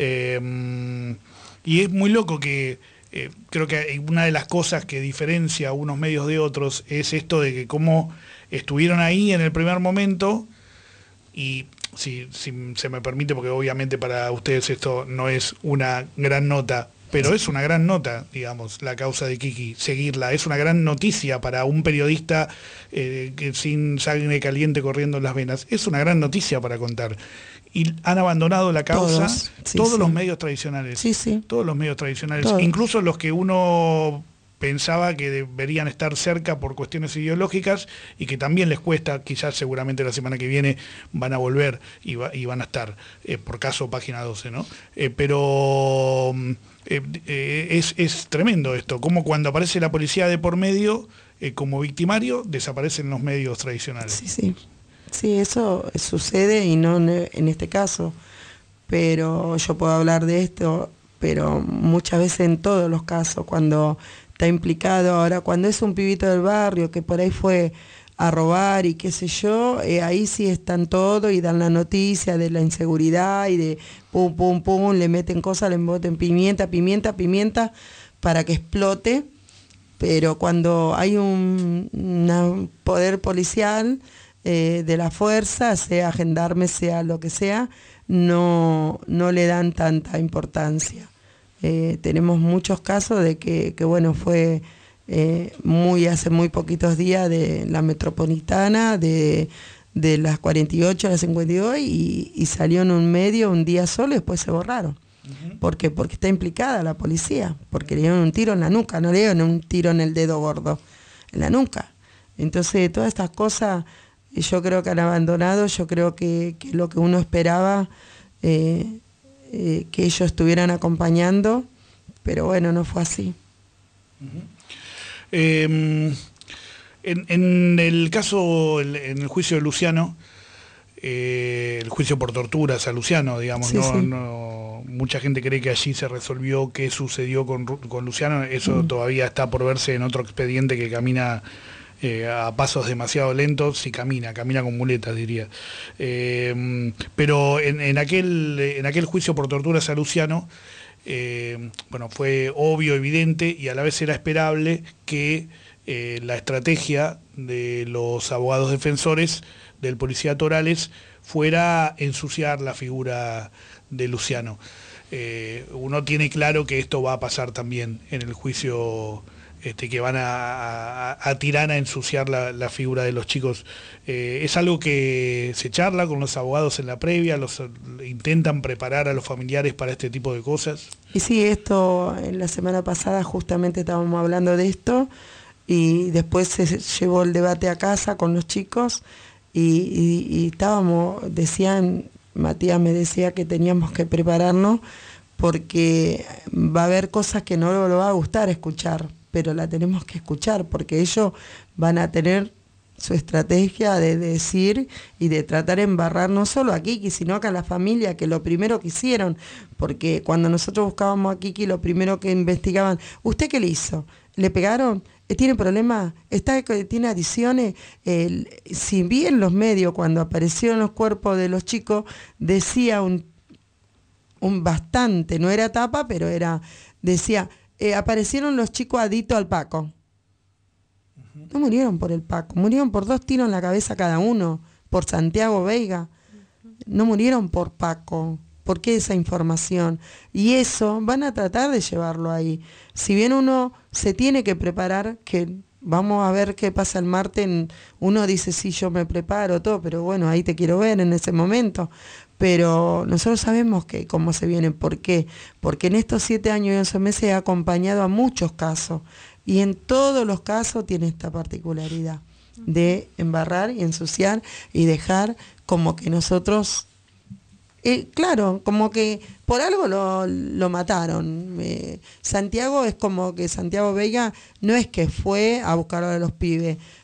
Y es muy loco que creo que una de las cosas que diferencia a unos medios de otros es esto de que cómo estuvieron ahí en el primer momento, y si se me permite, porque obviamente para ustedes esto no es una gran nota, pero es una gran nota, digamos, la causa de Kiki, seguirla, es una gran noticia para un periodista que sin sangre caliente corriendo en las venas, es una gran noticia para contar. Y han abandonado la causa todos los medios tradicionales, todos los medios tradicionales, incluso los que uno pensaba que deberían estar cerca por cuestiones ideológicas y que también les cuesta, quizás seguramente la semana que viene van a volver y van a estar, por caso Página 12, ¿no? Pero es tremendo esto, como cuando aparece la policía de por medio como victimario, desaparecen los medios tradicionales. Sí, eso sucede y no en este caso, pero yo puedo hablar de esto, pero muchas veces en todos los casos, cuando está implicado, ahora cuando es un pibito del barrio que por ahí fue a robar y qué sé yo, ahí sí están todos y dan la noticia de la inseguridad y de pum, pum, pum, le meten cosas, le meten pimienta para que explote, pero cuando hay un poder policial de la fuerza, sea gendarme, sea lo que sea, no le dan tanta importancia. Tenemos muchos casos de que bueno, fue hace muy poquitos días de la metropolitana, de las 48 a las 52, y salió en un medio un día solo y después se borraron. Porque está implicada la policía, porque le dieron un tiro en la nuca, no le dieron un tiro en el dedo gordo, en la nuca. Entonces todas estas cosas yo creo que han abandonado, yo creo que lo que uno esperaba, que ellos estuvieran acompañando, pero bueno, no fue así. En el caso, en el juicio de Luciano, el juicio por torturas a Luciano, digamos, no, mucha gente cree que allí se resolvió qué sucedió con Luciano, eso todavía está por verse en otro expediente que camina a pasos demasiado lentos, y camina con muletas, diría. Pero en aquel juicio por torturas a Luciano, bueno, fue obvio, evidente, y a la vez era esperable que la estrategia de los abogados defensores del policía Torales fuera ensuciar la figura de Luciano. Uno tiene claro que esto va a pasar también en el juicio, que van a tirar a ensuciar la figura de los chicos. Es algo que se charla con los abogados en la previa, intentan preparar a los familiares para este tipo de cosas. Y sí, esto en la semana pasada justamente estábamos hablando de esto, y después se llevó el debate a casa con los chicos, y Matías me decía que teníamos que prepararnos porque va a haber cosas que no le va a gustar escuchar, pero la tenemos que escuchar, porque ellos van a tener su estrategia de decir y de tratar de embarrar no solo a Kiki, sino que a la familia, que lo primero que hicieron, porque cuando nosotros buscábamos a Kiki, lo primero que investigaban, ¿usted qué le hizo? ¿Le pegaron? ¿Tiene problemas? ¿Tiene adicciones? Si bien los medios, cuando aparecieron los cuerpos de los chicos, decía un bastante, no era tapa, pero decía... aparecieron los chicos adictos al Paco. No murieron por el Paco, murieron por 2 tiros en la cabeza cada uno, por Santiago Veiga. No murieron por Paco. ¿Por qué esa información? Y eso van a tratar de llevarlo ahí. Si bien uno se tiene que preparar, que vamos a ver qué pasa el martes, uno dice, sí, yo me preparo, todo, pero bueno, ahí te quiero ver en ese momento. Pero nosotros sabemos cómo se viene. ¿Por qué? Porque en estos 7 años y 11 meses he acompañado a muchos casos, y en todos los casos tiene esta particularidad de embarrar y ensuciar y dejar como que nosotros, claro, como que por algo lo mataron. Santiago es como que Santiago Veiga no es que fue a buscar a los pibes,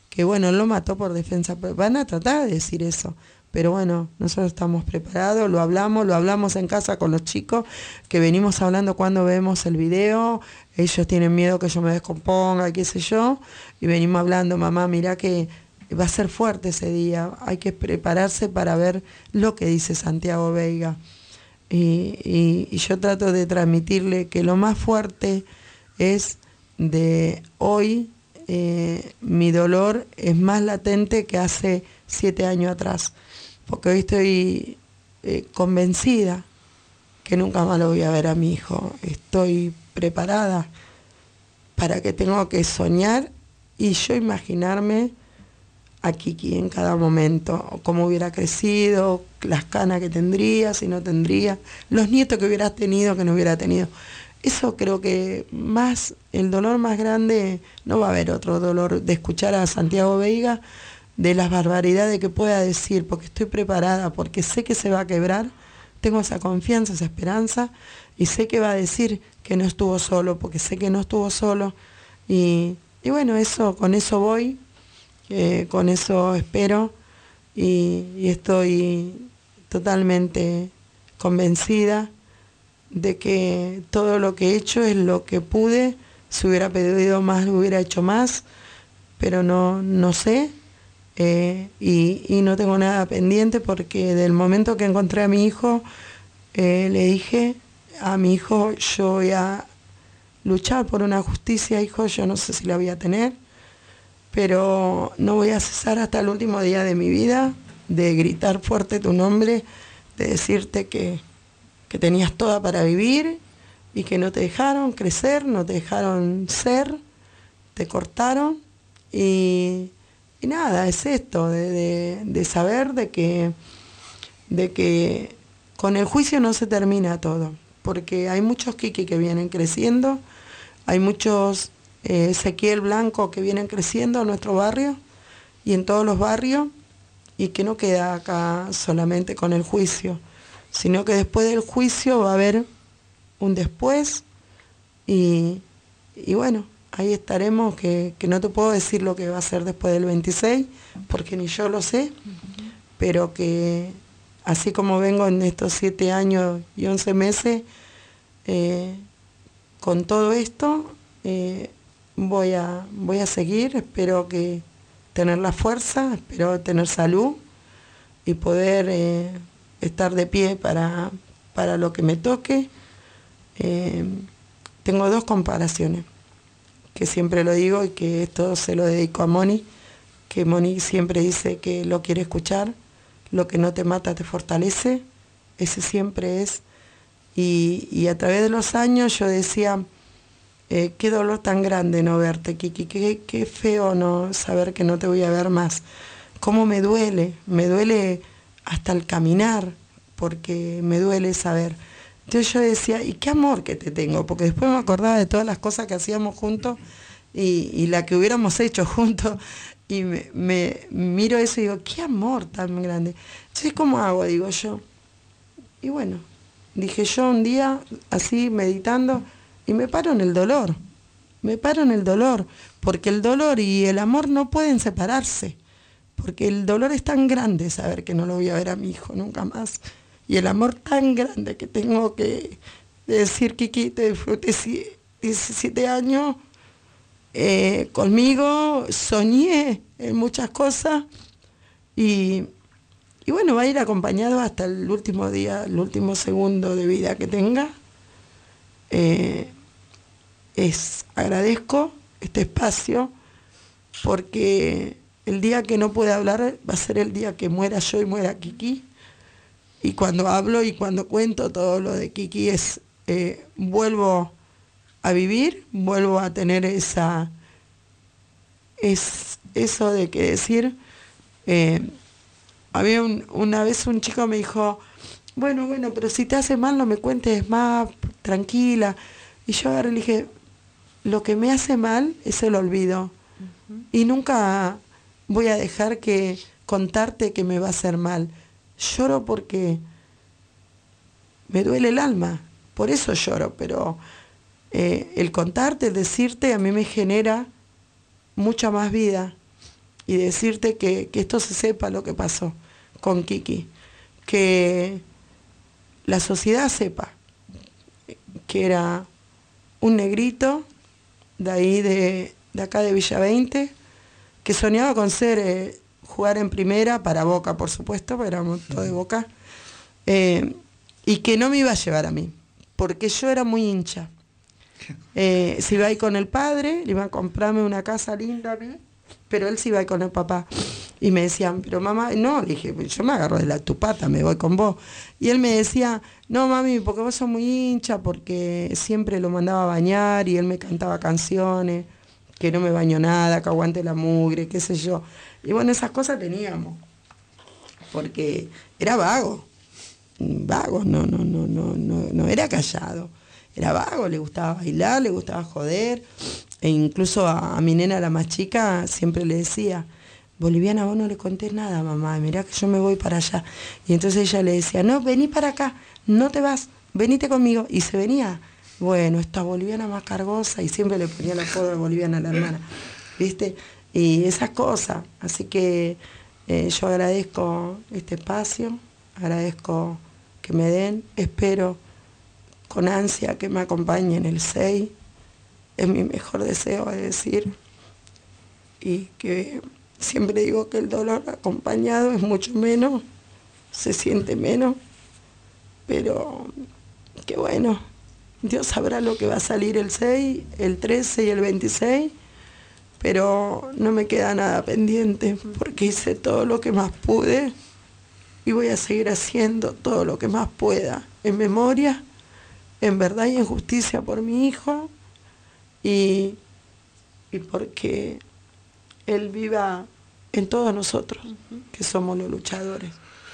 que bueno, lo mató por defensa. Van a tratar de decir eso. Pero bueno, nosotros estamos preparados, lo hablamos en casa con los chicos, que venimos hablando cuando vemos el video, ellos tienen miedo que yo me descomponga, qué sé yo, y venimos hablando, mamá, mirá que va a ser fuerte ese día, hay que prepararse para ver lo que dice Santiago Veiga. Y yo trato de transmitirle que lo más fuerte es de hoy, mi dolor es más latente que hace 7 años atrás. Porque hoy estoy convencida que nunca más lo voy a ver a mi hijo. Estoy preparada para que tengo que soñar y yo imaginarme a Kiki en cada momento, cómo hubiera crecido, las canas que tendría, si no tendría, los nietos que hubiera tenido, que no hubiera tenido. Eso creo que más, el dolor más grande, no va a haber otro dolor de escuchar a Santiago Veiga, de las barbaridades que pueda decir, porque estoy preparada, porque sé que se va a quebrar, tengo esa confianza, esa esperanza, y sé que va a decir que no estuvo solo, porque sé que no estuvo solo, y bueno, eso, con eso voy, con eso espero, y estoy totalmente convencida de que todo lo que he hecho es lo que pude, si hubiera pedido más, hubiera hecho más, pero no sé, y no tengo nada pendiente porque del momento que encontré a mi hijo, le dije a mi hijo, yo voy a luchar por una justicia, hijo, yo no sé si la voy a tener, pero no voy a cesar hasta el último día de mi vida de gritar fuerte tu nombre, de decirte que tenías toda para vivir y que no te dejaron crecer, no te dejaron ser, te cortaron y nada, es esto, de saber de que con el juicio no se termina todo, porque hay muchos Kiki que vienen creciendo, hay muchos Ezequiel Blanco que vienen creciendo en nuestro barrio y en todos los barrios, y que no queda acá solamente con el juicio, sino que después del juicio va a haber un después y bueno, ahí estaremos, que no te puedo decir lo que va a ser después del 26, porque ni yo lo sé, pero que así como vengo en estos 7 años y 11 meses, con todo esto, voy a seguir, espero que tener la fuerza, espero tener salud y poder estar de pie para lo que me toque. Tengo 2 comparaciones, que siempre lo digo y que esto se lo dedico a Moni, que Moni siempre dice que lo quiere escuchar, lo que no te mata te fortalece, ese siempre es, y a través de los años yo decía, qué dolor tan grande no verte, Kiki, qué feo no saber que no te voy a ver más, cómo me duele hasta el caminar, porque me duele saber. Entonces yo decía, y qué amor que te tengo, porque después me acordaba de todas las cosas que hacíamos juntos y la que hubiéramos hecho juntos, y me miro eso y digo, qué amor tan grande. Entonces, ¿cómo hago? Digo yo. Y bueno, dije yo un día, así meditando, y me paro en el dolor, porque el dolor y el amor no pueden separarse, porque el dolor es tan grande saber que no lo voy a ver a mi hijo nunca más. Y el amor tan grande que tengo que decir, Kiki, te disfruté 17 años conmigo, soñé en muchas cosas y bueno, va a ir acompañado hasta el último día, el último segundo de vida que tenga. Agradezco este espacio porque el día que no pueda hablar va a ser el día que muera yo y muera Kiki. Y cuando hablo y cuando cuento todo lo de Kiki es, vuelvo a vivir, vuelvo a tener eso de que decir, había una vez un chico me dijo, bueno, pero si te hace mal no me cuentes más, tranquila. Y yo agarré y le dije, lo que me hace mal es el olvido. Y nunca voy a dejar que contarte que me va a hacer mal. Lloro porque me duele el alma, por eso lloro, pero el contarte, el decirte, a mí me genera mucha más vida y decirte que esto se sepa lo que pasó con Kiki, que la sociedad sepa que era un negrito de ahí de acá de Villa 20, que soñaba con jugar en primera para Boca, por supuesto, porque éramos todos de Boca, y que no me iba a llevar a mí, porque yo era muy hincha. Se iba a ir con el padre, le iba a comprarme una casa linda a mí, pero él se iba a ir con el papá. Y me decían, pero mamá, no, le dije, yo me agarro de tu pata, me voy con vos. Y él me decía, no mami, porque vos sos muy hincha, porque siempre lo mandaba a bañar y él me cantaba canciones, que no me bañó nada, que aguante la mugre, qué sé yo. Y bueno, esas cosas teníamos, porque era vago, no era callado, era vago, le gustaba bailar, le gustaba joder, e incluso a mi nena, la más chica, siempre le decía, Boliviana, vos no le contés nada, mamá, mirá que yo me voy para allá. Y entonces ella le decía, no, vení para acá, no te vas, venite conmigo. Y se venía, bueno, esta boliviana más cargosa, y siempre le ponía el apodo de boliviana a la hermana, ¿viste? Y esas cosas. Así que yo agradezco este espacio, agradezco que me den, espero con ansia que me acompañen el 6, es mi mejor deseo, es decir, y que... Siempre digo que el dolor acompañado es mucho menos, se siente menos, pero que bueno, Dios sabrá lo que va a salir el 6, el 13 y el 26, pero no me queda nada pendiente porque hice todo lo que más pude y voy a seguir haciendo todo lo que más pueda, en memoria, en verdad y en justicia por mi hijo y porque él viva en todos nosotros, que somos los luchadores.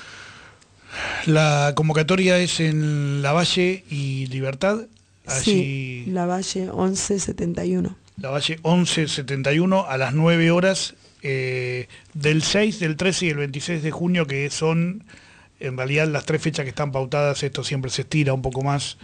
La convocatoria es en Lavalle y Libertad. Allí... Sí, Lavalle 1171. Lavalle 1171 a las 9 horas del 6, del 13 y el 26 de junio, que son en realidad las 3 fechas que están pautadas. Esto siempre se estira un poco más,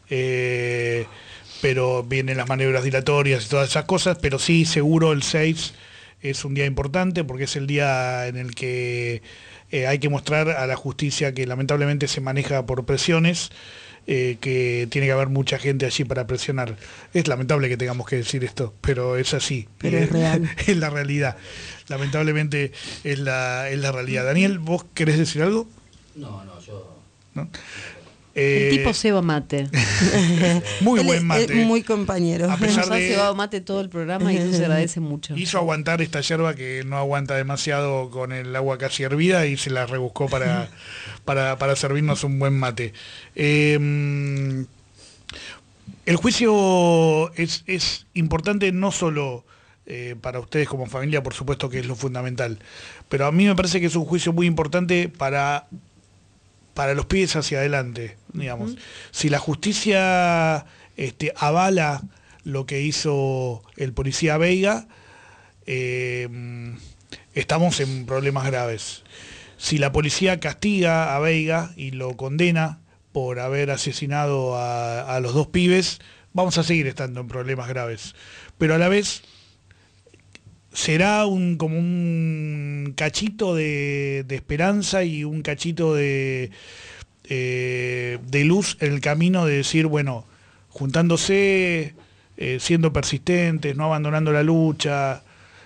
pero vienen las maniobras dilatorias y todas esas cosas, pero sí, seguro el 6 es un día importante porque es el día en el que hay que mostrar a la justicia que lamentablemente se maneja por presiones, que tiene que haber mucha gente allí para presionar. Es lamentable que tengamos que decir esto, pero es así. Pero es real. Es la realidad. Lamentablemente es la realidad. Daniel, ¿vos querés decir algo? No, yo... ¿No? El tipo ceba mate. Muy buen mate. Muy compañero. A pesar Nos ha cebado mate todo el programa y eso se agradece mucho. Hizo aguantar esta yerba que no aguanta demasiado con el agua casi hervida y se la rebuscó para servirnos un buen mate. El juicio es importante no solo para ustedes como familia, por supuesto que es lo fundamental, pero a mí me parece que es un juicio muy importante para los pibes hacia adelante, digamos. Si la justicia avala lo que hizo el policía Veiga, estamos en problemas graves. Si la policía castiga a Veiga y lo condena por haber asesinado a los 2 pibes, vamos a seguir estando en problemas graves. Pero a la vez será como un cachito de esperanza y un cachito de luz en el camino de decir, bueno, juntándose, siendo persistentes, no abandonando la lucha,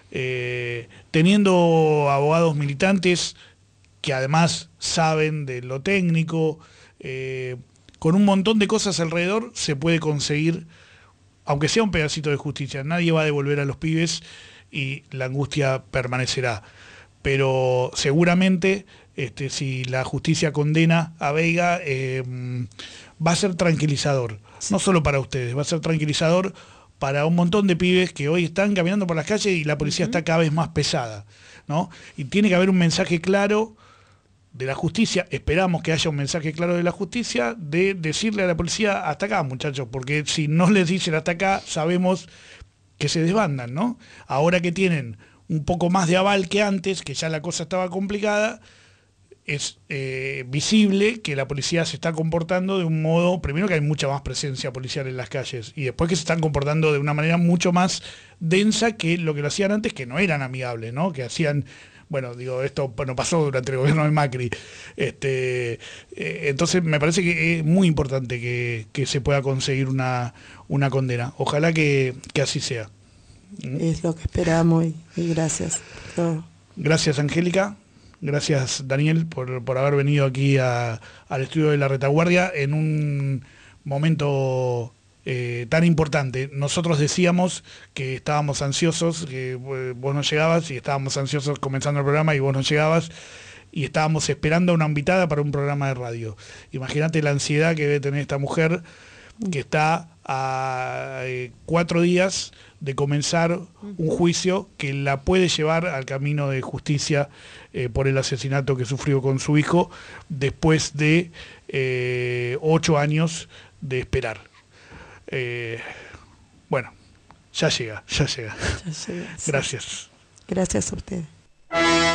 teniendo abogados militantes que además saben de lo técnico, con un montón de cosas alrededor se puede conseguir, aunque sea un pedacito de justicia. Nadie va a devolver a los pibes y la angustia permanecerá. Pero seguramente, si la justicia condena a Veiga, va a ser tranquilizador. No solo para ustedes, va a ser tranquilizador para un montón de pibes que hoy están caminando por las calles y la policía está cada vez más pesada, ¿no? Y tiene que haber un mensaje claro de la justicia, esperamos que haya un mensaje claro de la justicia, de decirle a la policía, hasta acá, muchachos, porque si no les dicen hasta acá, sabemos que se desbandan, ¿no? Ahora que tienen un poco más de aval que antes, que ya la cosa estaba complicada, es visible que la policía se está comportando de un modo, primero que hay mucha más presencia policial en las calles, y después que se están comportando de una manera mucho más densa que lo que lo hacían antes, que no eran amigables, ¿no? Que hacían, bueno, digo, esto no pasó durante el gobierno de Macri. Entonces me parece que es muy importante que se pueda conseguir una condena. Ojalá que así sea. Es lo que esperamos y gracias por todo. Gracias, Angélica. Gracias, Daniel, por haber venido aquí al estudio de La Retaguardia en un momento tan importante. Nosotros decíamos que estábamos ansiosos, que vos no llegabas, y estábamos ansiosos comenzando el programa y vos no llegabas, y estábamos esperando una invitada para un programa de radio. Imagínate la ansiedad que debe tener esta mujer, que está a 4 días de comenzar un juicio que la puede llevar al camino de justicia por el asesinato que sufrió con su hijo después de 8 años de esperar. Bueno, ya llega. Gracias. Gracias a ustedes.